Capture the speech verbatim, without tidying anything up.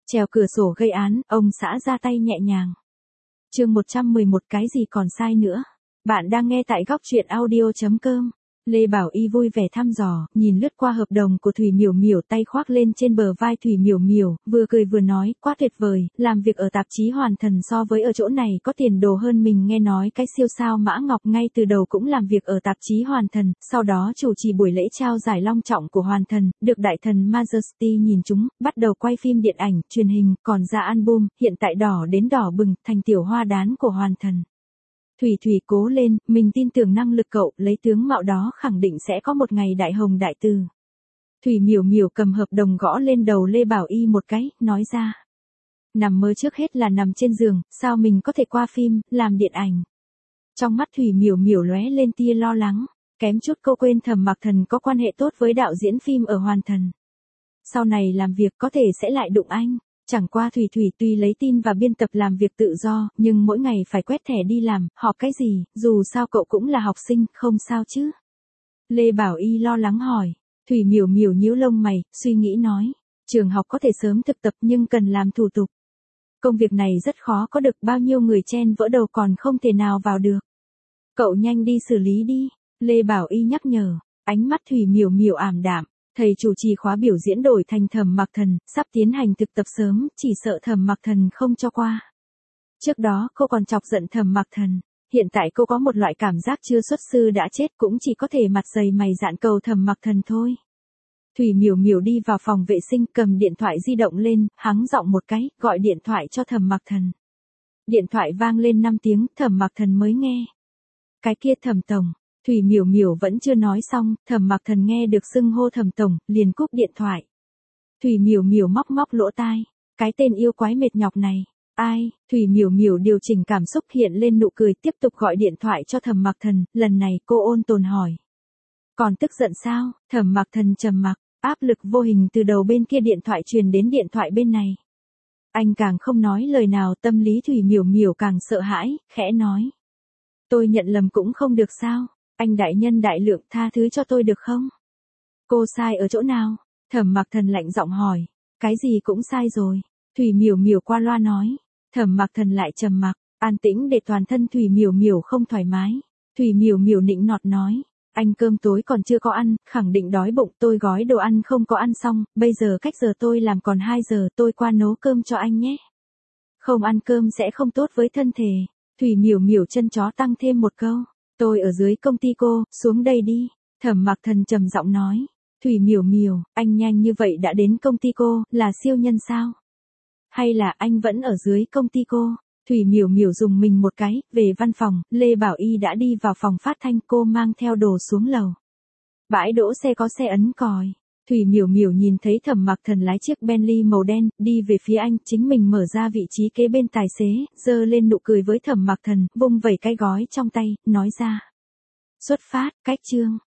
Trèo cửa sổ gây án, ông xã ra tay nhẹ nhàng. Chương một trăm mười một cái gì còn sai nữa. Bạn đang nghe tại góc truyện audio chấm com. Lê Bảo Y vui vẻ thăm dò, nhìn lướt qua hợp đồng của Thủy Miểu Miểu, tay khoác lên trên bờ vai Thủy Miểu Miểu, vừa cười vừa nói, quá tuyệt vời, làm việc ở tạp chí Hoàn Thần so với ở chỗ này có tiền đồ hơn. Mình nghe nói cái siêu sao Mã Ngọc ngay từ đầu cũng làm việc ở tạp chí Hoàn Thần, sau đó chủ trì buổi lễ trao giải long trọng của Hoàn Thần, được đại thần Majesty nhìn chúng, bắt đầu quay phim điện ảnh, truyền hình, còn ra album, hiện tại đỏ đến đỏ bừng, thành tiểu hoa đán của Hoàn Thần. Thủy Thủy cố lên, mình tin tưởng năng lực cậu, lấy tướng mạo đó khẳng định sẽ có một ngày đại hồng đại từ. Thủy Miểu Miểu cầm hợp đồng gõ lên đầu Lê Bảo Y một cái, nói ra. Nằm mơ trước hết là nằm trên giường, sao mình có thể qua phim, làm điện ảnh. Trong mắt Thủy Miểu Miểu lóe lên tia lo lắng, kém chút cô quên Thẩm Mặc Thần có quan hệ tốt với đạo diễn phim ở Hoàn Thần. Sau này làm việc có thể sẽ lại đụng anh. Chẳng qua Thủy Thủy tuy lấy tin và biên tập làm việc tự do, nhưng mỗi ngày phải quét thẻ đi làm, họp cái gì, dù sao cậu cũng là học sinh, không sao chứ. Lê Bảo Y lo lắng hỏi. Thủy Miểu Miểu nhíu lông mày, suy nghĩ nói. Trường học có thể sớm thực tập nhưng cần làm thủ tục. Công việc này rất khó có được, bao nhiêu người chen vỡ đầu còn không thể nào vào được. Cậu nhanh đi xử lý đi. Lê Bảo Y nhắc nhở. Ánh mắt Thủy Miểu Miểu ảm đạm. Thầy chủ trì khóa biểu diễn đổi thành Thẩm Mặc Thần, sắp tiến hành thực tập sớm, chỉ sợ Thẩm Mặc Thần không cho qua. Trước đó cô còn chọc giận Thẩm Mặc Thần, hiện tại cô có một loại cảm giác chưa xuất sư đã chết, cũng chỉ có thể mặt dày mày dạn cầu Thẩm Mặc Thần thôi. Thủy Miểu Miểu đi vào phòng vệ sinh, cầm điện thoại di động lên, hắng giọng một cái, gọi điện thoại cho Thẩm Mặc Thần. Điện thoại vang lên năm tiếng, Thẩm Mặc Thần mới nghe. Cái kia Thẩm tổng. Thủy Miểu Miểu vẫn chưa nói xong, Thẩm Mặc Thần nghe được xưng hô Thẩm tổng, liền cúp điện thoại. Thủy Miểu Miểu móc móc lỗ tai, cái tên yêu quái mệt nhọc này, ai? Thủy Miểu Miểu điều chỉnh cảm xúc, hiện lên nụ cười, tiếp tục gọi điện thoại cho Thẩm Mặc Thần, lần này cô ôn tồn hỏi. Còn tức giận sao? Thẩm Mặc Thần trầm mặc, áp lực vô hình từ đầu bên kia điện thoại truyền đến điện thoại bên này. Anh càng không nói lời nào, tâm lý Thủy Miểu Miểu càng sợ hãi, khẽ nói. Tôi nhận lầm cũng không được sao? Anh đại nhân đại lượng, tha thứ cho tôi được không? Cô sai ở chỗ nào? Thẩm Mặc Thần lạnh giọng hỏi. Cái gì cũng sai rồi. Thủy Miểu Miểu qua loa nói. Thẩm Mặc Thần lại trầm mặc, an tĩnh để toàn thân Thủy Miểu Miểu không thoải mái. Thủy Miểu Miểu nịnh nọt nói. Anh cơm tối còn chưa có ăn, khẳng định đói bụng, tôi gói đồ ăn không có ăn xong, bây giờ cách giờ tôi làm còn hai giờ, tôi qua nấu cơm cho anh nhé. Không ăn cơm sẽ không tốt với thân thể. Thủy Miểu Miểu chân chó tăng thêm một câu. Tôi ở dưới công ty cô, xuống đây đi. Thẩm Mặc Thần trầm giọng nói. Thủy Miểu Miểu, anh nhanh như vậy đã đến công ty cô, là siêu nhân sao? Hay là anh vẫn ở dưới công ty cô? Thủy Miểu Miểu dùng mình một cái, về văn phòng, Lê Bảo Y đã đi vào phòng phát thanh, cô mang theo đồ xuống lầu. Bãi đỗ xe có xe ấn còi. Thủy Miểu Miểu nhìn thấy Thẩm Mặc Thần lái chiếc Bentley màu đen, đi về phía anh, chính mình mở ra vị trí kế bên tài xế, giơ lên nụ cười với Thẩm Mặc Thần, vung vẩy cái gói trong tay, nói ra. Xuất phát, cách chương.